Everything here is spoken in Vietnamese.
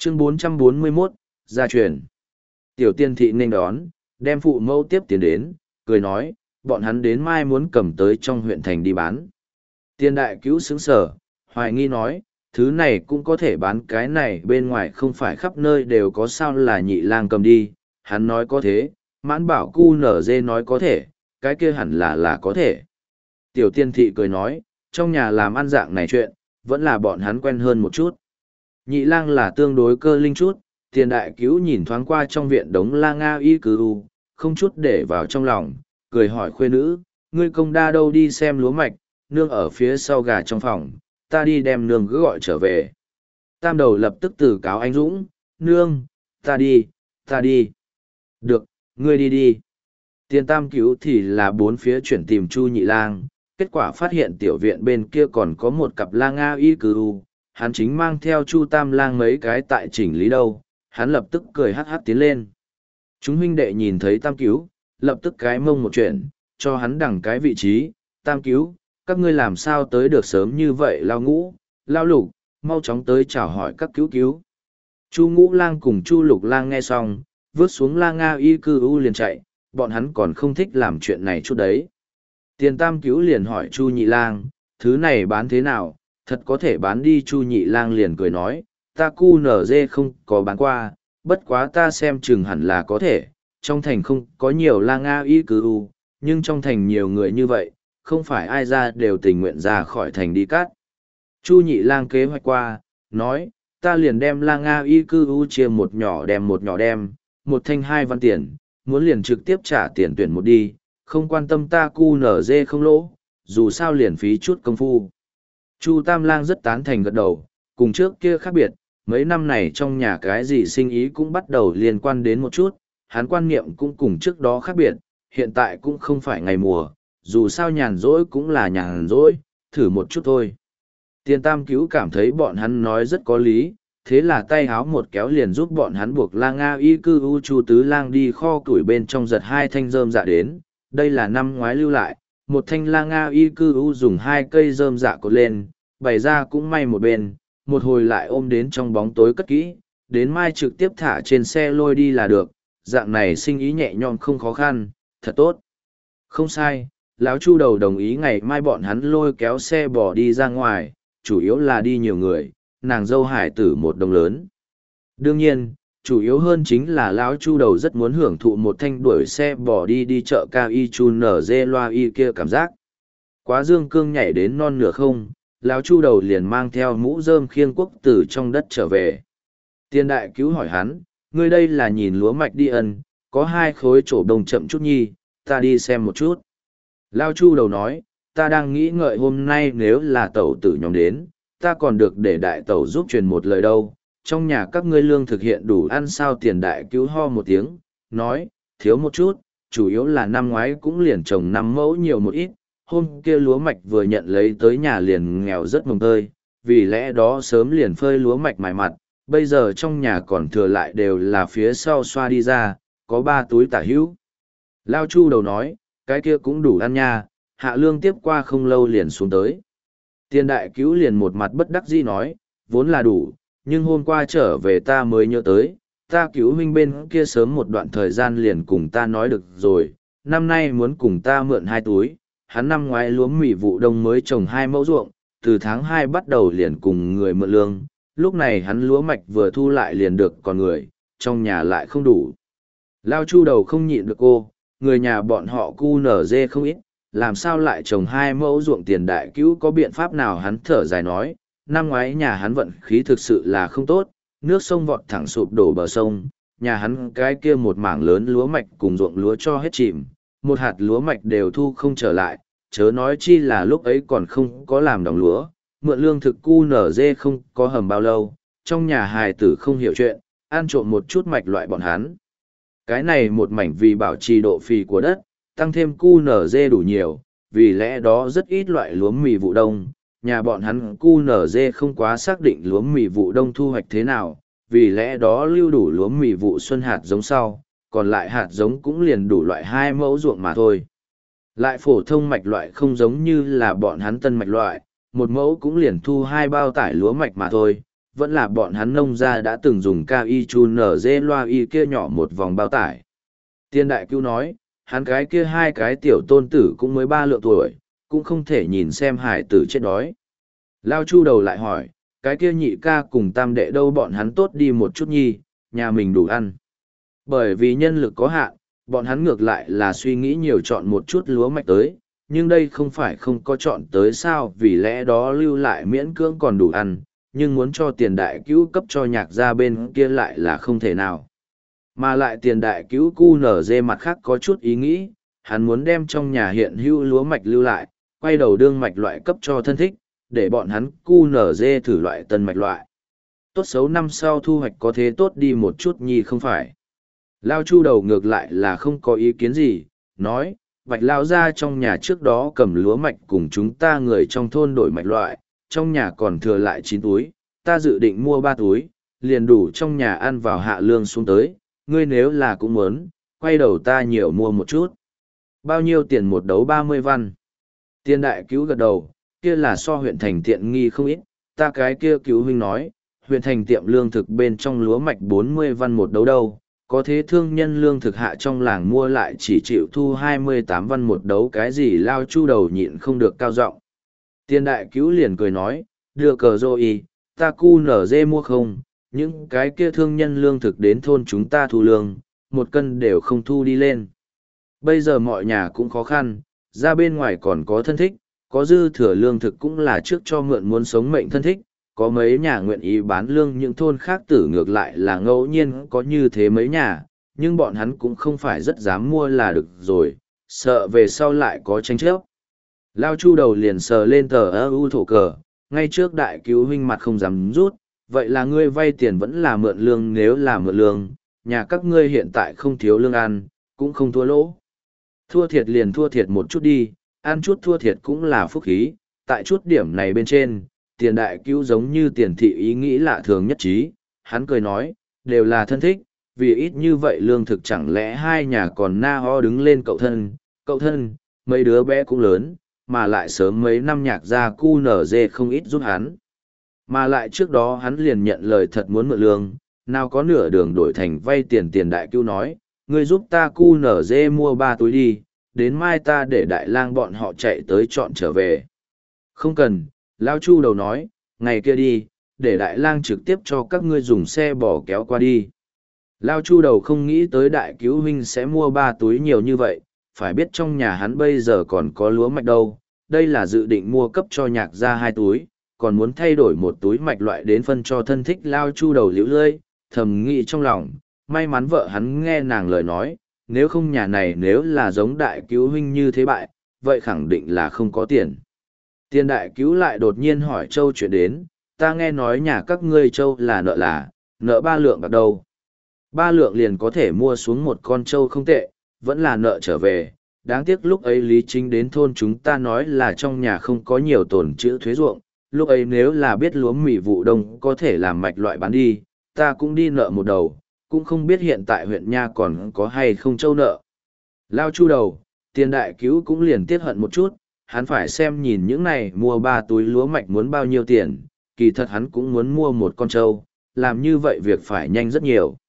Chương 441, gia truyền. Tiểu tiên thị nên đón, đem phụ mẫu tiếp tiền đến, cười nói, bọn hắn đến mai muốn cầm tới trong huyện thành đi bán. Tiên đại cứu sướng sở, hoài nghi nói, thứ này cũng có thể bán, cái này bên ngoài không phải khắp nơi đều có, sao là nhị lang cầm đi. Hắn nói có thế, mãn bảo cu nở dê nói có thể, cái kia hẳn là có thể. Tiểu tiên thị cười nói, trong nhà làm ăn dạng này chuyện, vẫn là bọn hắn quen hơn một chút. Nhị lang là tương đối cơ linh chút, tiền đại cứu nhìn thoáng qua trong viện đống la nga y cư u, không chút để vào trong lòng, cười hỏi khuê nữ, ngươi công đa đâu đi xem lúa mạch, nương ở phía sau gà trong phòng, ta đi đem nương cứ gọi trở về. Tam đầu lập tức từ cáo anh Dũng, nương, ta đi. Được, ngươi đi đi. Tiền tam cứu thì là bốn phía chuyển tìm Chu nhị lang, kết quả phát hiện tiểu viện bên kia còn có một cặp la nga y cư u, hắn chính mang theo Chu tam lang mấy cái tại chỉnh lý đâu, hắn lập tức cười hắc hắc tiến lên. Chúng huynh đệ nhìn thấy tam cứu, lập tức cái mông một chuyện, cho hắn đằng cái vị trí, tam cứu, các ngươi làm sao tới được sớm như vậy, lao ngũ, lao lục, mau chóng tới chào hỏi các cứu cứu. Chu ngũ lang cùng Chu lục lang nghe xong, vớt xuống la nga y cư u liền chạy, bọn hắn còn không thích làm chuyện này chút đấy. Tiền tam cứu liền hỏi Chu nhị lang, thứ này bán thế nào, thật có thể bán đi. Chu nhị lang liền cười nói, ta cu nở dê không có bán qua, bất quá ta xem chừng hẳn là có thể, trong thành không có nhiều la nga y cư u, nhưng trong thành nhiều người như vậy, không phải ai ra đều tình nguyện ra khỏi thành đi cắt. Chu nhị lang kế hoạch qua, nói, ta liền đem la nga y cư u chia một nhỏ đem, một thanh 2 văn tiền, muốn liền trực tiếp trả tiền tuyển một đi, không quan tâm ta cu nở dê không lỗ, dù sao liền phí chút công phu. Chu tam lang rất tán thành gật đầu, cùng trước kia khác biệt, mấy năm này trong nhà cái gì sinh ý cũng bắt đầu liên quan đến một chút, hắn quan niệm cũng cùng trước đó khác biệt, hiện tại cũng không phải ngày mùa, dù sao nhàn rỗi cũng là nhàn rỗi, thử một chút thôi. Tiền tam cứu cảm thấy bọn hắn nói rất có lý, thế là tay háo một kéo liền giúp bọn hắn buộc la nga y cư u. Chu tứ lang đi kho củi bên trong giật 2 thanh rơm dạ đến, đây là năm ngoái lưu lại, một thanh la nga y cư u dùng 2 cây rơm dạ cột lên, bày ra cũng may một bên, một hồi lại ôm đến trong bóng tối cất kỹ, đến mai trực tiếp thả trên xe lôi đi là được, dạng này sinh ý nhẹ nhõm không khó khăn, thật tốt. Không sai, lão Chu đầu đồng ý ngày mai bọn hắn lôi kéo xe bỏ đi ra ngoài, chủ yếu là đi nhiều người, nàng dâu hải tử một đồng lớn. Đương nhiên, chủ yếu hơn chính là lão Chu đầu rất muốn hưởng thụ một thanh đuổi xe bỏ đi chợ cao y chu nở dê loa y kia cảm giác. Quá dương cương nhảy đến non nửa không, lão Chu đầu liền mang theo mũ rơm khiêng quốc tử trong đất trở về. Tiên đại cứu hỏi hắn, ngươi đây là nhìn lúa mạch đi ân, có 2 khối trổ đồng chậm chút nhi, ta đi xem một chút. Lão Chu đầu nói, ta đang nghĩ ngợi hôm nay nếu là tẩu tử nhóm đến, ta còn được để đại tẩu giúp truyền một lời đâu, trong nhà các ngươi lương thực hiện đủ ăn sao. Tiền đại cứu ho một tiếng, nói, thiếu một chút, chủ yếu là năm ngoái cũng liền trồng 5 mẫu nhiều một ít, hôm kia lúa mạch vừa nhận lấy tới nhà liền nghèo rất mồng tơi, vì lẽ đó sớm liền phơi lúa mạch mài mặt, bây giờ trong nhà còn thừa lại đều là phía sau xoa đi ra, có 3 túi tả hữu. Lao Chu đầu nói, cái kia cũng đủ ăn nha, hạ lương tiếp qua không lâu liền xuống tới. Tiền đại cứu liền một mặt bất đắc dĩ nói, vốn là đủ, nhưng hôm qua trở về ta mới nhớ tới, ta cứu huynh bên kia sớm một đoạn thời gian liền cùng ta nói được rồi, năm nay muốn cùng ta mượn 2 túi, hắn năm ngoái lúa mì vụ đông mới trồng 2 mẫu ruộng, từ tháng 2 bắt đầu liền cùng người mượn lương, lúc này hắn lúa mạch vừa thu lại liền được còn người, trong nhà lại không đủ. Lao Chu đầu không nhịn được cô, người nhà bọn họ cu nở dê không ít, làm sao lại trồng 2 mẫu ruộng. Tiền đại cứu có biện pháp nào? Hắn thở dài nói, năm ngoái nhà hắn vận khí thực sự là không tốt, nước sông vọt thẳng sụp đổ bờ sông, nhà hắn cái kia một mảng lớn lúa mạch cùng ruộng lúa cho hết chìm, một hạt lúa mạch đều thu không trở lại, chớ nói chi là lúc ấy còn không có làm đồng lúa, mượn lương thực cu nở dê không có hầm bao lâu, trong nhà hài tử không hiểu chuyện, ăn trộm một chút mạch loại bọn hắn. Cái này một mảnh vì bảo trì độ phì của đất, tăng thêm cu nở dê đủ nhiều, vì lẽ đó rất ít loại lúa mì vụ đông. Nhà bọn hắn cu nở dê không quá xác định lúa mì vụ đông thu hoạch thế nào, vì lẽ đó lưu đủ lúa mì vụ xuân hạt giống sau, còn lại hạt giống cũng liền đủ loại 2 mẫu ruộng mà thôi. Lại phổ thông mạch loại không giống như là bọn hắn tân mạch loại, 1 mẫu cũng liền thu 2 bao tải lúa mạch mà thôi, vẫn là bọn hắn nông gia đã từng dùng cao y chu nở dê loa y kia nhỏ một vòng bao tải. Tiền đại cứu nói, hắn cái kia hai cái tiểu tôn tử cũng mới 3 lượng tuổi, cũng không thể nhìn xem hải tử chết đói. Lao Chu đầu lại hỏi, cái kia nhị ca cùng tam đệ đâu, bọn hắn tốt đi một chút nhi, nhà mình đủ ăn. Bởi vì nhân lực có hạn, bọn hắn ngược lại là suy nghĩ nhiều chọn một chút lúa mạch tới, nhưng đây không phải không có chọn tới sao, vì lẽ đó lưu lại miễn cưỡng còn đủ ăn, nhưng muốn cho tiền đại cứu cấp cho nhạc gia bên kia lại là không thể nào. Mà lại tiền đại cứu cu nở dê mặt khác có chút ý nghĩ, hắn muốn đem trong nhà hiện hữu lúa mạch lưu lại, quay đầu đương mạch loại cấp cho thân thích, để bọn hắn cu nở dê thử loại tân mạch loại. Tốt xấu năm sau thu hoạch có thế tốt đi một chút nhi không phải. Lao Chu đầu ngược lại là không có ý kiến gì, nói, Bạch Lao ra trong nhà trước đó cầm lúa mạch cùng chúng ta người trong thôn đổi mạch loại, trong nhà còn thừa lại 9 túi, ta dự định mua 3 túi, liền đủ trong nhà ăn vào hạ lương xuống tới, ngươi nếu là cũng muốn, quay đầu ta nhiều mua một chút. Bao nhiêu tiền một đấu 30 văn? Tiền đại cứu gật đầu, kia là so huyện thành tiện nghi không ít, ta cái kia cứu huynh nói, huyện thành tiệm lương thực bên trong lúa mạch 40 văn một đấu đâu, có thế thương nhân lương thực hạ trong làng mua lại chỉ chịu thu 28 văn một đấu, cái gì Lao Chu đầu nhịn không được cao giọng. Tiền đại cứu liền cười nói, đưa cờ rô y, ta cu nở dê mua không, những cái kia thương nhân lương thực đến thôn chúng ta thu lương, 1 cân đều không thu đi lên. Bây giờ mọi nhà cũng khó khăn, ra bên ngoài còn có thân thích, có dư thừa lương thực cũng là trước cho mượn muốn sống mệnh thân thích, có mấy nhà nguyện ý bán lương những thôn khác tử ngược lại là ngẫu nhiên có như thế mấy nhà, nhưng bọn hắn cũng không phải rất dám mua là được rồi, sợ về sau lại có tranh chấp. Lao Chu đầu liền sờ lên tờ ưu thổ cờ, ngay trước đại cứu huynh mặt không dám rút, vậy là ngươi vay tiền vẫn là mượn lương, nếu là mượn lương, nhà các ngươi hiện tại không thiếu lương ăn, cũng không thua lỗ. Thua thiệt liền thua thiệt một chút đi, ăn chút thua thiệt cũng là phúc khí, tại chút điểm này bên trên, tiền đại cứu giống như tiền thị ý nghĩ lạ thường nhất trí, hắn cười nói, đều là thân thích, vì ít như vậy lương thực chẳng lẽ hai nhà còn na ho đứng lên cậu thân, mấy đứa bé cũng lớn, mà lại sớm mấy năm nhạc ra cu nở dê không ít giúp hắn. Mà lại trước đó hắn liền nhận lời thật muốn mượn lương, nào có nửa đường đổi thành vay tiền. Tiền đại cứu nói, ngươi giúp ta cu nở dê mua 3 túi đi, đến mai ta để đại lang bọn họ chạy tới chọn trở về. Không cần, Lao Chu đầu nói, ngày kia đi, để đại lang trực tiếp cho các ngươi dùng xe bò kéo qua đi. Lao Chu đầu không nghĩ tới đại cứu huynh sẽ mua 3 túi nhiều như vậy, phải biết trong nhà hắn bây giờ còn có lúa mạch đâu, đây là dự định mua cấp cho nhạc ra 2 túi, còn muốn thay đổi 1 túi mạch loại đến phân cho thân thích. Lao Chu đầu liễu lơi, thầm nghĩ trong lòng, may mắn vợ hắn nghe nàng lời nói, nếu không nhà này nếu là giống đại cứu huynh như thế bại, vậy khẳng định là không có tiền. Tiền đại cứu lại đột nhiên hỏi Châu chuyện đến, ta nghe nói nhà các ngươi Châu là nợ 3 lượng bạc đâu. 3 lượng liền có thể mua xuống một con trâu không tệ, vẫn là nợ trở về. Đáng tiếc lúc ấy Lý Chính đến thôn chúng ta nói là trong nhà không có nhiều tồn trữ thuế ruộng, lúc ấy nếu là biết lúa mì vụ đông có thể làm mạch loại bán đi, ta cũng đi nợ một đầu, cũng không biết hiện tại huyện Nha còn có hay không trâu nợ. Lao Chu đầu, tiền đại cứu cũng liền tiếc hận một chút, hắn phải xem nhìn những này mua 3 túi lúa mạch muốn bao nhiêu tiền, kỳ thật hắn cũng muốn mua một con trâu, làm như vậy việc phải nhanh rất nhiều.